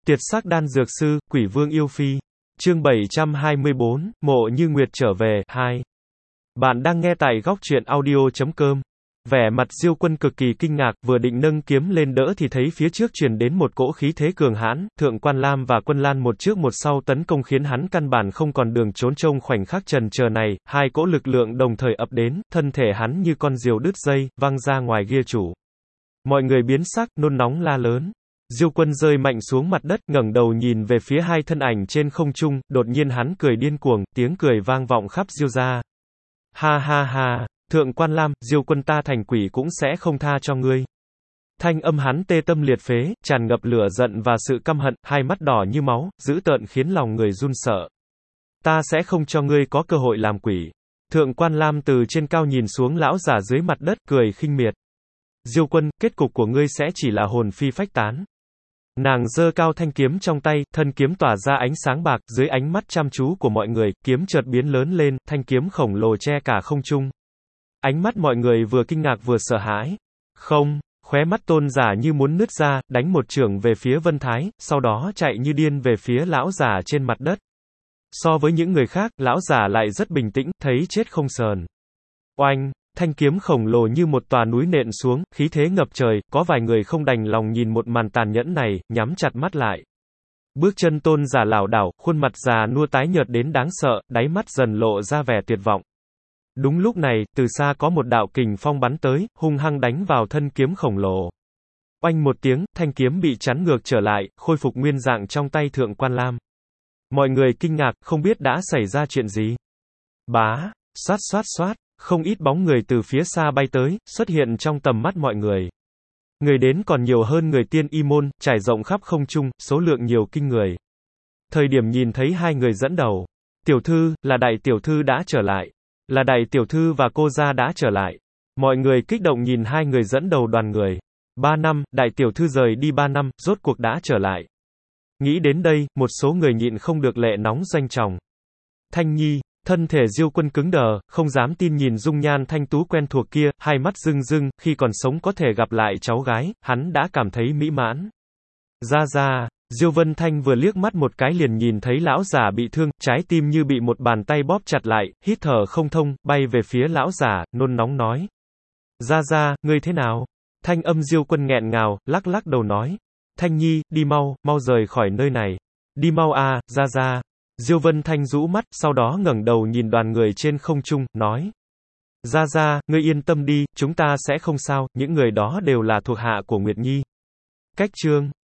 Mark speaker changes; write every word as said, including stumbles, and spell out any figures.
Speaker 1: Tiệt sắc đan dược sư, Quỷ Vương yêu phi. Chương bảy trăm hai mươi bốn, Mộ Như Nguyệt trở về, hai. Bạn đang nghe tại góc truyện audio chấm com. Vẻ mặt Diêu Quân cực kỳ kinh ngạc, vừa định nâng kiếm lên đỡ thì thấy phía trước truyền đến một cỗ khí thế cường hãn, Thượng Quan Lam và Quân Lan một trước một sau tấn công khiến hắn căn bản không còn đường trốn. Trong khoảnh khắc chần chờ này, hai cỗ lực lượng đồng thời ập đến, thân thể hắn như con diều đứt dây, văng ra ngoài ghi chủ. Mọi người biến sắc, nôn nóng la lớn. Diêu Quân rơi mạnh xuống mặt đất, ngẩng đầu nhìn về phía hai thân ảnh trên không trung, đột nhiên hắn cười điên cuồng, tiếng cười vang vọng khắp Diêu gia. Ha ha ha, Thượng Quan Lam, Diêu Quân ta thành quỷ cũng sẽ không tha cho ngươi. Thanh âm hắn tê tâm liệt phế, tràn ngập lửa giận và sự căm hận, hai mắt đỏ như máu, dữ tợn khiến lòng người run sợ. Ta sẽ không cho ngươi có cơ hội làm quỷ. Thượng Quan Lam từ trên cao nhìn xuống lão giả dưới mặt đất, cười khinh miệt. Diêu Quân, kết cục của ngươi sẽ chỉ là hồn phi phách tán. Nàng giơ cao thanh kiếm trong tay, thân kiếm tỏa ra ánh sáng bạc, dưới ánh mắt chăm chú của mọi người, kiếm chợt biến lớn lên, thanh kiếm khổng lồ che cả không trung. Ánh mắt mọi người vừa kinh ngạc vừa sợ hãi. Không, khóe mắt Tôn giả như muốn nứt ra, đánh một chưởng về phía Vân Thái, sau đó chạy như điên về phía lão giả trên mặt đất. So với những người khác, lão giả lại rất bình tĩnh, thấy chết không sờn. Oanh! Thanh kiếm khổng lồ như một tòa núi nện xuống, khí thế ngập trời, có vài người không đành lòng nhìn một màn tàn nhẫn này, nhắm chặt mắt lại. Bước chân Tôn giả lảo đảo, khuôn mặt già nua tái nhợt đến đáng sợ, đáy mắt dần lộ ra vẻ tuyệt vọng. Đúng lúc này, từ xa có một đạo kình phong bắn tới, hung hăng đánh vào thân kiếm khổng lồ. Oanh một tiếng, thanh kiếm bị chắn ngược trở lại, khôi phục nguyên dạng trong tay Thượng Quan Lam. Mọi người kinh ngạc, không biết đã xảy ra chuyện gì. Bá, xoát xoát xoát. Không ít bóng người từ phía xa bay tới, xuất hiện trong tầm mắt mọi người. Người đến còn nhiều hơn người tiên y môn, trải rộng khắp không trung, số lượng nhiều kinh người. Thời điểm nhìn thấy hai người dẫn đầu. Tiểu thư, là đại tiểu thư đã trở lại. Là đại tiểu thư và cô gia đã trở lại. Mọi người kích động nhìn hai người dẫn đầu đoàn người. Ba năm, đại tiểu thư rời đi ba năm, rốt cuộc đã trở lại. Nghĩ đến đây, một số người nhịn không được lệ nóng doanh tròng. Thanh Nhi. Thân thể Diêu Quân cứng đờ, không dám tin nhìn dung nhan thanh tú quen thuộc kia, hai mắt rưng rưng, khi còn sống có thể gặp lại cháu gái, hắn đã cảm thấy mỹ mãn. Ra ra, Diêu Vân Thanh vừa liếc mắt một cái liền nhìn thấy lão giả bị thương, trái tim như bị một bàn tay bóp chặt lại, hít thở không thông, bay về phía lão giả, nôn nóng nói. Ra ra, ngươi thế nào? Thanh âm Diêu Quân nghẹn ngào, lắc lắc đầu nói. Thanh Nhi, đi mau, mau rời khỏi nơi này. Đi mau a, ra ra. Diêu Vân Thanh rũ mắt, sau đó ngẩng đầu nhìn đoàn người trên không trung, nói. Ra ra, ngươi yên tâm đi, chúng ta sẽ không sao, những người đó đều là thuộc hạ của Nguyệt Nhi. Cách chương